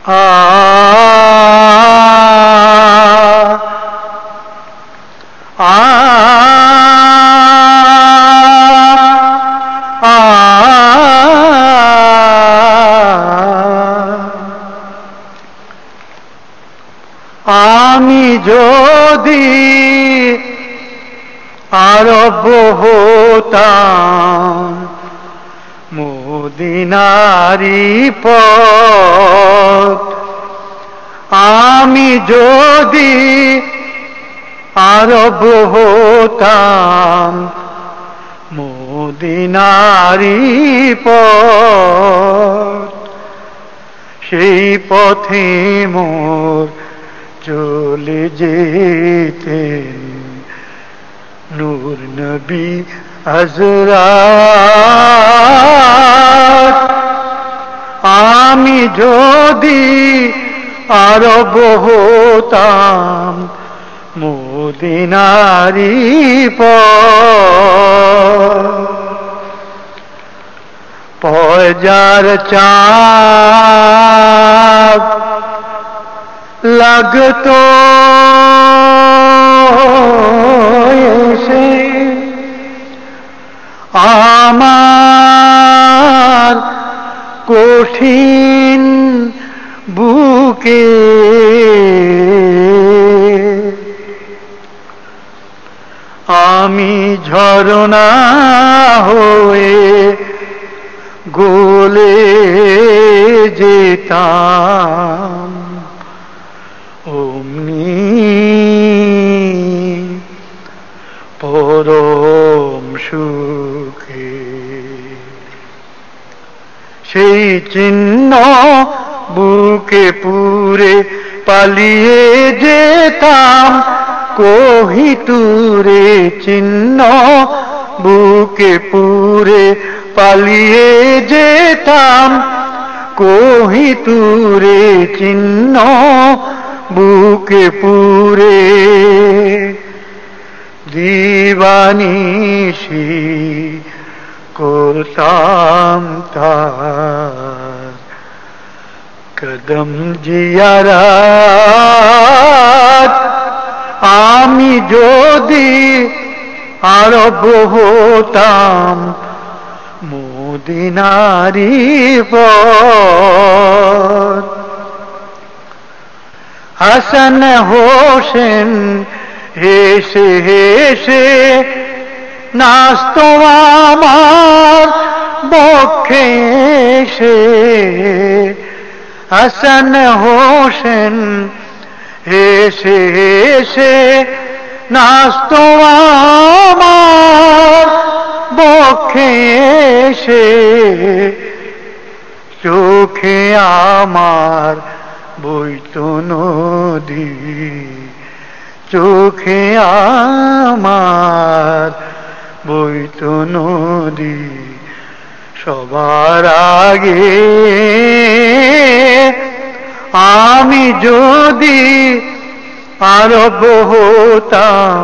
আ আ আমি যদি আরব হতাম মদিনারি পথ, আমি যদি আরব হতাম মদিনারি পথ, সেই পথে মোর চলে যেতেন নূর নবী হযরত। আমি যদি আরব হতাম মদিনারি পথ, পয়জার চাঁদ লাগতো এসে আমার কঠিন বুকে, আমি ঝরনা হয়ে গলে যেতাম অমনি পরম সুখে। সেই চিহ্ন বুকে পুরে পালিয়ে যেতাম কোহিতুরে, চিহ্ন বুকে পুরে পালিয়ে যেতাম কোহিতুরে, চিহ্ন বুকে পুরে। দিবানিশি করতাম তার কদম জিয়ারত, আমি যদি আরব হতাম মদিনারি পথ। হাসান হোসেন হেসে হেসে নাচতো আমার বক্ষে এসে, হাসান হোসেন হেসে হেসে নাচতো আমার বক্ষে এসে, চোখে আমার বইতো নদী, চোখে আমার বইতো নদী। সবার আগে আমি যদি আরব হতাম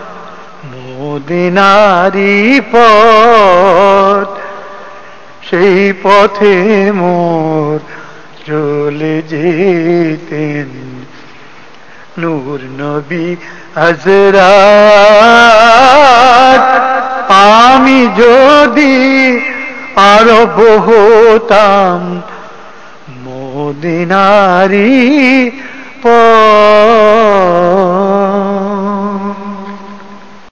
মদিনারি পথ, সেই পথে মোর চলে যেতেন নূর নবী হযরত। আমি যদি আরব হতাম মদিনারি